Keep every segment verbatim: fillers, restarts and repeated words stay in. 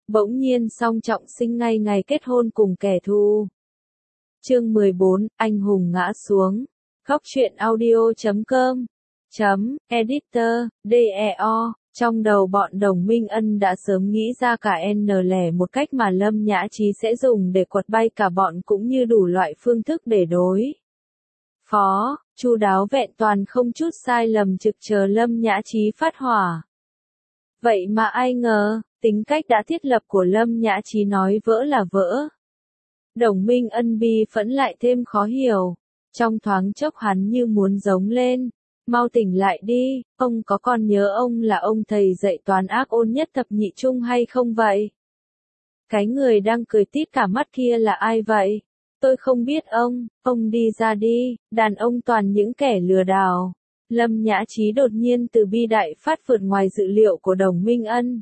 bỗng nhiên song trọng sinh ngay ngày kết hôn cùng kẻ thù. Chương mười bốn, anh hùng ngã xuống. Góc truyện audio chấm com chấm editor deo. Trong đầu bọn Đồng Minh Ân đã sớm nghĩ ra cả N lẻ một cách mà Lâm Nhã Trí sẽ dùng để quật bay cả bọn, cũng như đủ loại phương thức để đối phó, chu đáo vẹn toàn không chút sai lầm, trực chờ Lâm Nhã Trí phát hỏa. Vậy mà ai ngờ, tính cách đã thiết lập của Lâm Nhã Trí nói vỡ là vỡ. Đồng Minh Ân bi phẫn lại thêm khó hiểu. Trong thoáng chốc hắn như muốn giống lên. Mau tỉnh lại đi, ông có còn nhớ ông là ông thầy dạy toán ác ôn nhất thập nhị trung hay không vậy? Cái người đang cười tít cả mắt kia là ai vậy? Tôi không biết ông, ông đi ra đi, đàn ông toàn những kẻ lừa đảo. Lâm Nhã Trí đột nhiên từ bi đại phát vượt ngoài dự liệu của Đồng Minh Ân,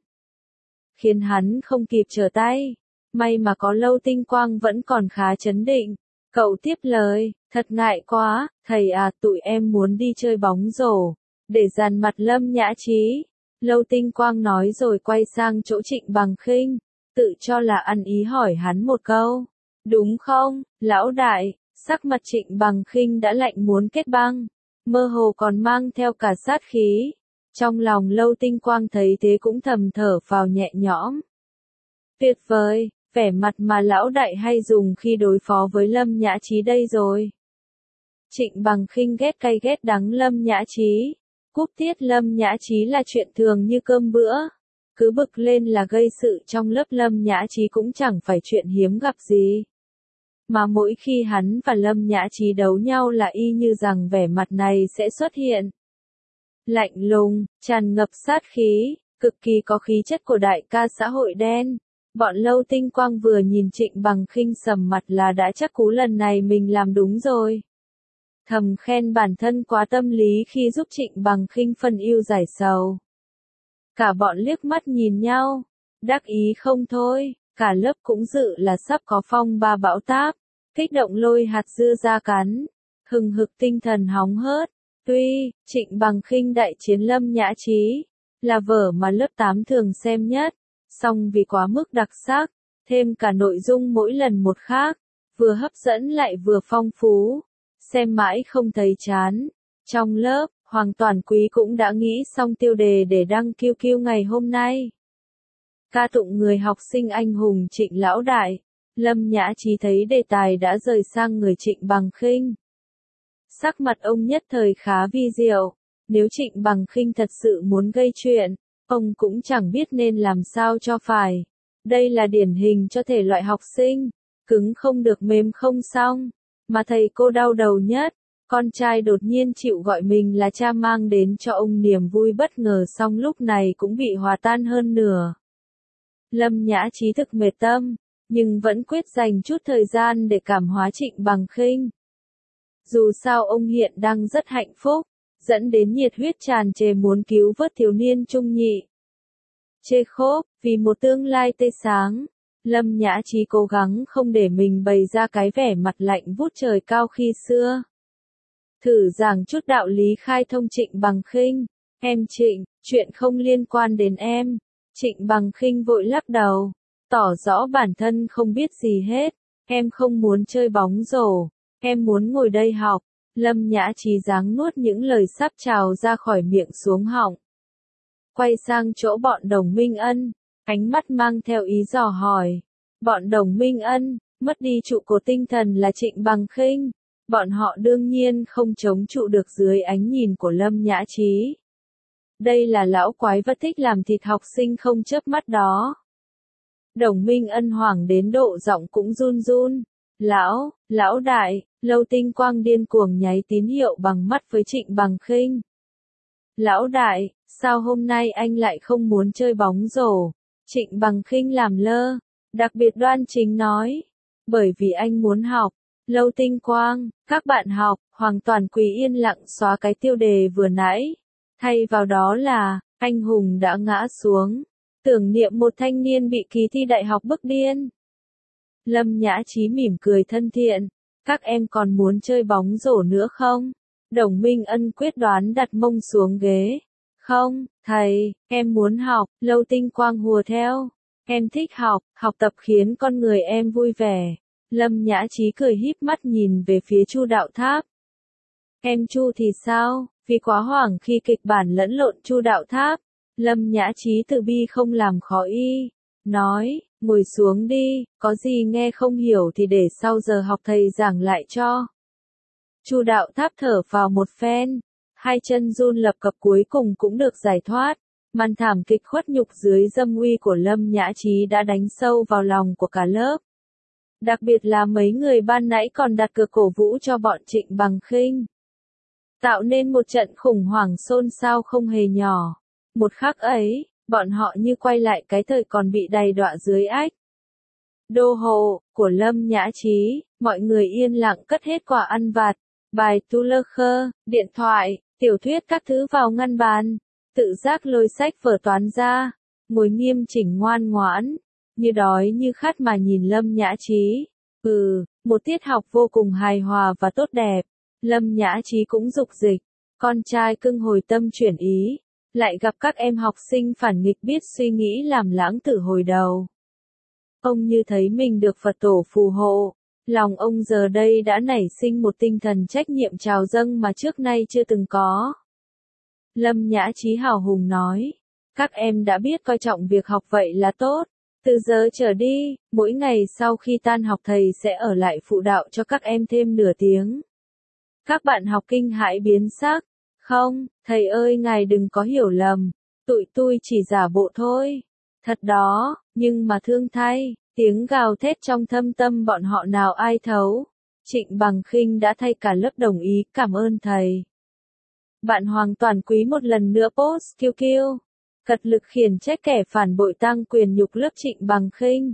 khiến hắn không kịp trở tay. May mà có Lâu Tinh Quang vẫn còn khá trấn định. Cậu tiếp lời, thật ngại quá, thầy à, tụi em muốn đi chơi bóng rổ, để dàn mặt Lâm Nhã Trí. Lâu Tinh Quang nói rồi quay sang chỗ Trịnh Bằng Khinh, tự cho là ăn ý hỏi hắn một câu. Đúng không, lão đại? Sắc mặt Trịnh Bằng Khinh đã lạnh muốn kết băng, mơ hồ còn mang theo cả sát khí. Trong lòng Lâu Tinh Quang thấy thế cũng thầm thở phào nhẹ nhõm. Tuyệt vời, vẻ mặt mà lão đại hay dùng khi đối phó với Lâm Nhã Trí đây rồi. Trịnh Bằng Khinh ghét cay ghét đắng Lâm Nhã Trí. Cúp tiết Lâm Nhã Trí là chuyện thường như cơm bữa. Cứ bực lên là gây sự trong lớp Lâm Nhã Trí cũng chẳng phải chuyện hiếm gặp gì. Mà mỗi khi hắn và Lâm Nhã Trí đấu nhau là y như rằng vẻ mặt này sẽ xuất hiện. Lạnh lùng, tràn ngập sát khí, cực kỳ có khí chất của đại ca xã hội đen. Bọn Lâu Tinh Quang vừa nhìn Trịnh Bằng Khinh sầm mặt là đã chắc cú lần này mình làm đúng rồi. Thầm khen bản thân quá tâm lý khi giúp Trịnh Bằng Khinh phân ưu giải sầu. Cả bọn liếc mắt nhìn nhau, đắc ý không thôi, cả lớp cũng dự là sắp có phong ba bão táp, kích động lôi hạt dưa ra cắn, hừng hực tinh thần hóng hớt. Tuy, Trịnh Bằng Khinh đại chiến Lâm Nhã Trí, là vở mà lớp tám thường xem nhất, song vì quá mức đặc sắc, thêm cả nội dung mỗi lần một khác, vừa hấp dẫn lại vừa phong phú, xem mãi không thấy chán. Trong lớp, Hoàng Toàn Quý cũng đã nghĩ xong tiêu đề để đăng Q Q ngày hôm nay. Ca tụng người học sinh anh hùng Trịnh lão đại. Lâm Nhã Trí thấy đề tài đã rời sang người Trịnh Bằng Khinh. Sắc mặt ông nhất thời khá vi diệu. Nếu Trịnh Bằng Khinh thật sự muốn gây chuyện, ông cũng chẳng biết nên làm sao cho phải. Đây là điển hình cho thể loại học sinh, cứng không được mềm không xong. Mà thầy cô đau đầu nhất, con trai đột nhiên chịu gọi mình là cha mang đến cho ông niềm vui bất ngờ, xong lúc này cũng bị hòa tan hơn nửa. Lâm Nhã Trí thực mệt tâm, nhưng vẫn quyết dành chút thời gian để cảm hóa Trịnh Bằng Khinh. Dù sao ông hiện đang rất hạnh phúc, dẫn đến nhiệt huyết tràn trề muốn cứu vớt thiếu niên trung nhị. Chê khốp, vì một tương lai tươi sáng, Lâm Nhã Trí cố gắng không để mình bày ra cái vẻ mặt lạnh vút trời cao khi xưa. Thử giảng chút đạo lý khai thông Trịnh Bằng Khinh. Em Trịnh, chuyện không liên quan đến em. Trịnh Bằng Khinh vội lắc đầu, tỏ rõ bản thân không biết gì hết. Em không muốn chơi bóng rổ, em muốn ngồi đây học. Lâm Nhã Trí giáng nuốt những lời sắp trào ra khỏi miệng xuống họng. Quay sang chỗ bọn Đồng Minh Ân, ánh mắt mang theo ý dò hỏi. Bọn Đồng Minh Ân, mất đi trụ cột tinh thần là Trịnh Bằng Khinh. Bọn họ đương nhiên không chống trụ được dưới ánh nhìn của Lâm Nhã Trí. Đây là lão quái vật thích làm thịt học sinh không chớp mắt đó. Đồng Minh Ân hoảng đến độ giọng cũng run run. Lão, lão đại, Lâu Tinh Quang điên cuồng nháy tín hiệu bằng mắt với Trịnh Bằng Khinh. Lão đại, sao hôm nay anh lại không muốn chơi bóng rổ? Trịnh Bằng Khinh làm lơ, đặc biệt đoan chính nói. Bởi vì anh muốn học. Lâu Tinh Quang, các bạn học. Hoàng Toàn Quý yên lặng xóa cái tiêu đề vừa nãy. Thay vào đó là, anh hùng đã ngã xuống. Tưởng niệm một thanh niên bị kỳ thi đại học bức điên. Lâm Nhã Trí mỉm cười thân thiện. Các em còn muốn chơi bóng rổ nữa không? Đồng Minh Ân quyết đoán đặt mông xuống ghế. Không, thầy, em muốn học. Lâu Tinh Quang hùa theo. Em thích học, học tập khiến con người em vui vẻ. Lâm Nhã Chí cười híp mắt nhìn về phía Chu Đạo Tháp. Em Chu thì sao? Vì quá hoảng khi kịch bản lẫn lộn Chu Đạo Tháp, Lâm Nhã Chí từ bi không làm khó y, nói, ngồi xuống đi, có gì nghe không hiểu thì để sau giờ học thầy giảng lại cho. Chu Đạo Tháp thở vào một phen, hai chân run lập cập cuối cùng cũng được giải thoát. Màn thảm kịch khuất nhục dưới dâm uy của Lâm Nhã Chí đã đánh sâu vào lòng của cả lớp. Đặc biệt là mấy người ban nãy còn đặt cược cổ vũ cho bọn Trịnh Bằng Khinh. Tạo nên một trận khủng hoảng xôn xao không hề nhỏ. Một khắc ấy, bọn họ như quay lại cái thời còn bị đầy đọa dưới ách. Đô hộ, của Lâm Nhã Chí, mọi người yên lặng cất hết quà ăn vặt, bài tu lơ khơ, điện thoại, tiểu thuyết các thứ vào ngăn bàn. Tự giác lôi sách vở toán ra, ngồi nghiêm chỉnh ngoan ngoãn, như đói như khát mà nhìn Lâm Nhã Chí. Ừ, một tiết học vô cùng hài hòa và tốt đẹp. Lâm Nhã Chí cũng dục dịch, con trai cưng hồi tâm chuyển ý, lại gặp các em học sinh phản nghịch biết suy nghĩ làm lãng tử hồi đầu. Ông như thấy mình được Phật tổ phù hộ, lòng ông giờ đây đã nảy sinh một tinh thần trách nhiệm trào dâng mà trước nay chưa từng có. Lâm Nhã Chí hào hùng nói, các em đã biết coi trọng việc học vậy là tốt, từ giờ trở đi, mỗi ngày sau khi tan học thầy sẽ ở lại phụ đạo cho các em thêm nửa tiếng. Các bạn học kinh hãi biến sắc, không, thầy ơi ngài đừng có hiểu lầm, tụi tôi chỉ giả bộ thôi. Thật đó, nhưng mà thương thay, tiếng gào thét trong thâm tâm bọn họ nào ai thấu. Trịnh Bằng Khinh đã thay cả lớp đồng ý, cảm ơn thầy. Bạn hoàn toàn quý một lần nữa post kiu kiu. Cật lực khiển trách kẻ phản bội tăng quyền nhục lớp Trịnh Bằng Khinh.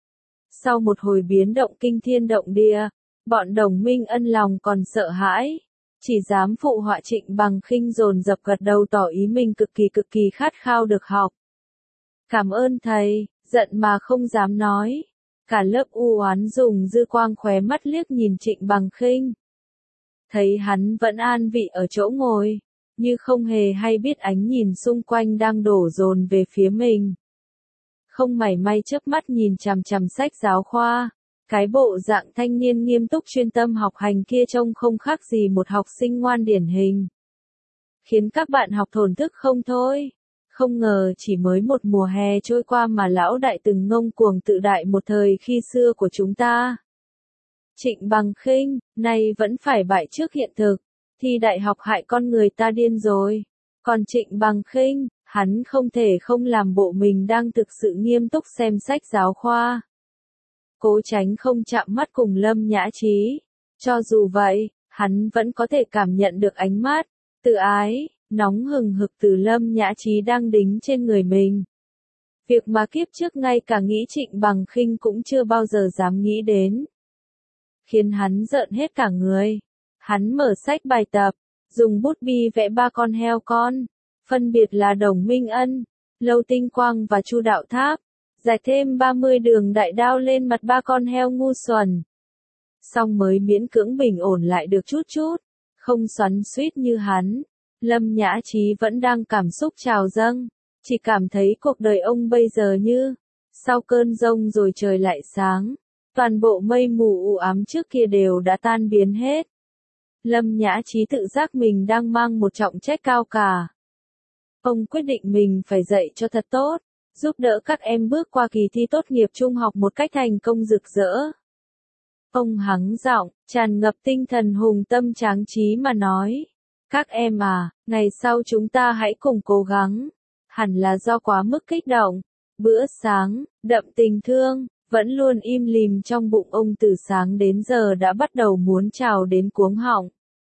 Sau một hồi biến động kinh thiên động địa, bọn đồng minh ân lòng còn sợ hãi. Chỉ dám phụ họa Trịnh Bằng Khinh dồn dập gật đầu tỏ ý mình cực kỳ cực kỳ khát khao được học. Cảm ơn thầy, giận mà không dám nói. Cả lớp u oán dùng dư quang khóe mắt liếc nhìn Trịnh Bằng Khinh. Thấy hắn vẫn an vị ở chỗ ngồi, như không hề hay biết ánh nhìn xung quanh đang đổ dồn về phía mình. Không mảy may chớp mắt nhìn chằm chằm sách giáo khoa, cái bộ dạng thanh niên nghiêm túc chuyên tâm học hành kia trông không khác gì một học sinh ngoan điển hình. Khiến các bạn học thổn thức không thôi. Không ngờ chỉ mới một mùa hè trôi qua mà lão đại từng ngông cuồng tự đại một thời khi xưa của chúng ta. Trịnh Bằng Khinh, nay vẫn phải bại trước hiện thực, thi đại học hại con người ta điên rồi. Còn Trịnh Bằng Khinh, hắn không thể không làm bộ mình đang thực sự nghiêm túc xem sách giáo khoa. Cố tránh không chạm mắt cùng Lâm Nhã Chí. Cho dù vậy, hắn vẫn có thể cảm nhận được ánh mắt, tự ái, nóng hừng hực từ Lâm Nhã Chí đang đính trên người mình. Việc mà kiếp trước ngay cả nghĩ Trịnh Bằng Khinh cũng chưa bao giờ dám nghĩ đến. Khiến hắn rợn hết cả người. Hắn mở sách bài tập, dùng bút bi vẽ ba con heo con, phân biệt là Đồng Minh Ân, Lâu Tinh Quang và Chu Đạo Tháp, rạch thêm ba mươi đường đại đao lên mặt ba con heo ngu xuẩn. Xong mới miễn cưỡng bình ổn lại được chút chút, không xoắn xuýt như hắn. Lâm Nhã Chí vẫn đang cảm xúc trào dâng, chỉ cảm thấy cuộc đời ông bây giờ như sau cơn giông rồi trời lại sáng, toàn bộ mây mù u ám trước kia đều đã tan biến hết. Lâm Nhã Chí tự giác mình đang mang một trọng trách cao cả. Ông quyết định mình phải dạy cho thật tốt, giúp đỡ các em bước qua kỳ thi tốt nghiệp trung học một cách thành công rực rỡ. Ông hắng giọng, tràn ngập tinh thần hùng tâm tráng trí mà nói. Các em à, ngày sau chúng ta hãy cùng cố gắng. Hẳn là do quá mức kích động. Bữa sáng, đậm tình thương, vẫn luôn im lìm trong bụng ông từ sáng đến giờ đã bắt đầu muốn trào đến cuống họng.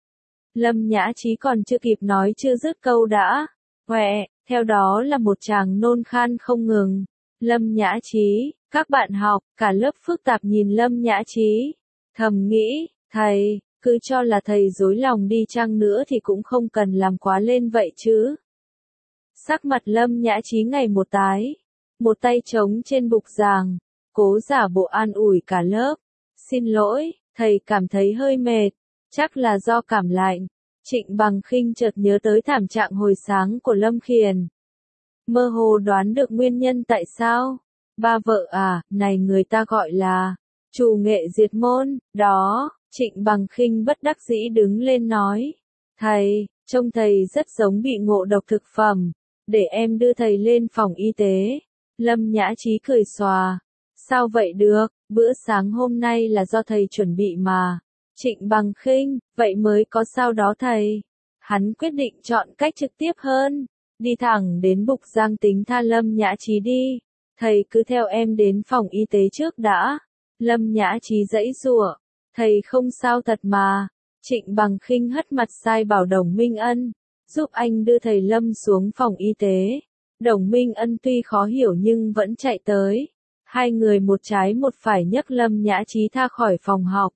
Lâm Nhã Chí còn chưa kịp nói chưa dứt câu đã. Quẹ, theo đó là một tràng nôn khan không ngừng. Lâm Nhã Chí, các bạn học, cả lớp phức tạp nhìn Lâm Nhã Chí. Thầm nghĩ, thầy, cứ cho là thầy dối lòng đi chăng nữa thì cũng không cần làm quá lên vậy chứ. Sắc mặt Lâm Nhã Chí ngày một tái, một tay trống trên bục giảng, cố giả bộ an ủi cả lớp. Xin lỗi, thầy cảm thấy hơi mệt, chắc là do cảm lạnh. Trịnh Bằng Khinh chợt nhớ tới thảm trạng hồi sáng của Lâm Khiển. Mơ hồ đoán được nguyên nhân tại sao. Ba vợ à, này người ta gọi là chủ nghệ diệt môn, đó, Trịnh Bằng Khinh bất đắc dĩ đứng lên nói. Thầy, trông thầy rất giống bị ngộ độc thực phẩm, để em đưa thầy lên phòng y tế. Lâm Nhã Trí cười xòa. Sao vậy được, bữa sáng hôm nay là do thầy chuẩn bị mà. Trịnh Bằng Khinh, vậy mới có sao đó thầy. Hắn quyết định chọn cách trực tiếp hơn. Đi thẳng đến Bục Giang tính tha Lâm Nhã Trí đi. Thầy cứ theo em đến phòng y tế trước đã. Lâm Nhã Trí giãy giụa. Thầy không sao thật mà. Trịnh Bằng Khinh hất mặt sai bảo Đồng Minh Ân, giúp anh đưa thầy Lâm xuống phòng y tế. Đồng Minh Ân tuy khó hiểu nhưng vẫn chạy tới. Hai người một trái một phải nhấc Lâm Nhã Trí tha khỏi phòng học.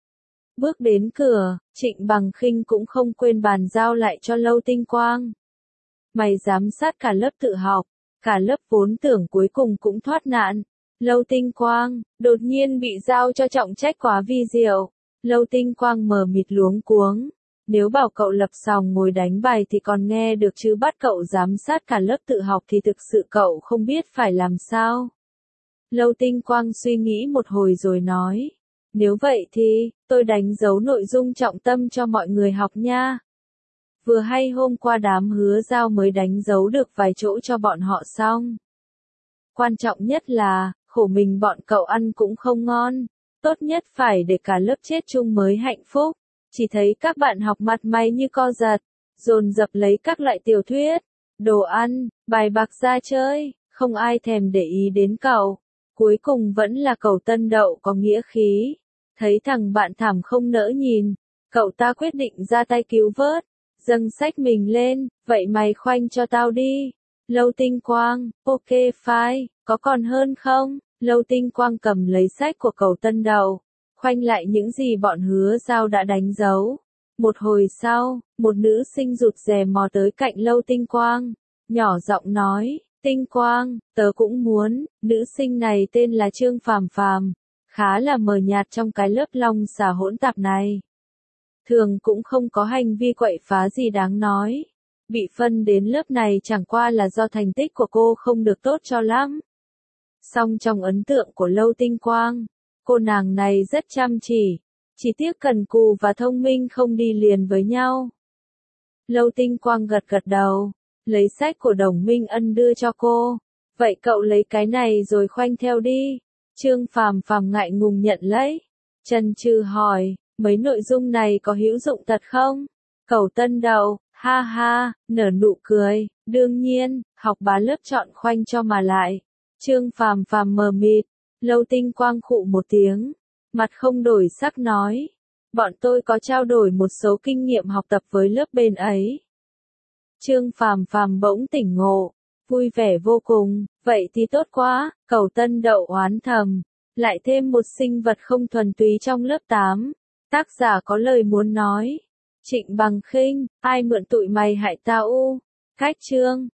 Bước đến cửa, Trịnh Bằng Khinh cũng không quên bàn giao lại cho Lâu Tinh Quang. Mày giám sát cả lớp tự học, cả lớp vốn tưởng cuối cùng cũng thoát nạn. Lâu Tinh Quang, đột nhiên bị giao cho trọng trách quá vi diệu. Lâu Tinh Quang mờ mịt luống cuống. Nếu bảo cậu lập sòng ngồi đánh bài thì còn nghe được chứ bắt cậu giám sát cả lớp tự học thì thực sự cậu không biết phải làm sao. Lâu Tinh Quang suy nghĩ một hồi rồi nói. Nếu vậy thì, tôi đánh dấu nội dung trọng tâm cho mọi người học nha. Vừa hay hôm qua đám Hứa Giao mới đánh dấu được vài chỗ cho bọn họ xong. Quan trọng nhất là, khổ mình bọn cậu ăn cũng không ngon. Tốt nhất phải để cả lớp chết chung mới hạnh phúc. Chỉ thấy các bạn học mặt mày như co giật, dồn dập lấy các loại tiểu thuyết, đồ ăn, bài bạc ra chơi, không ai thèm để ý đến cậu. Cuối cùng vẫn là cậu Tân Đậu có nghĩa khí. Thấy thằng bạn thảm không nỡ nhìn, cậu ta quyết định ra tay cứu vớt, dâng sách mình lên, vậy mày khoanh cho tao đi. Lâu Tinh Quang, ok fine, có còn hơn không? Lâu Tinh Quang cầm lấy sách của cậu Tân Đậu, khoanh lại những gì bọn Hứa Giao đã đánh dấu. Một hồi sau, một nữ sinh rụt rè mò tới cạnh Lâu Tinh Quang, nhỏ giọng nói, Tinh Quang, tớ cũng muốn. Nữ sinh này tên là Trương Phàm Phàm, khá là mờ nhạt trong cái lớp long xà hỗn tạp này. Thường cũng không có hành vi quậy phá gì đáng nói. Bị phân đến lớp này chẳng qua là do thành tích của cô không được tốt cho lắm. Song trong ấn tượng của Lâu Tinh Quang, cô nàng này rất chăm chỉ, chỉ tiếc cần cù và thông minh không đi liền với nhau. Lâu Tinh Quang gật gật đầu, lấy sách của Đồng Minh Ân đưa cho cô. Vậy cậu lấy cái này rồi khoanh theo đi. Trương Phàm Phàm ngại ngùng nhận lấy. Chần chừ hỏi, mấy nội dung này có hữu dụng thật không? Cậu Tân Đậu, ha ha, nở nụ cười, đương nhiên, học bá lớp chọn khoanh cho mà lại. Trương Phàm Phàm mờ mịt, Lâu Tinh Quang khụ một tiếng, mặt không đổi sắc nói, bọn tôi có trao đổi một số kinh nghiệm học tập với lớp bên ấy. Trương Phàm Phàm bỗng tỉnh ngộ, vui vẻ vô cùng, vậy thì tốt quá. Cậu Tân Đậu oán thầm, lại thêm một sinh vật không thuần túy trong lớp tám. Tác giả có lời muốn nói. Trịnh Bằng Khinh, ai mượn tụi mày hại tao u? Cách chương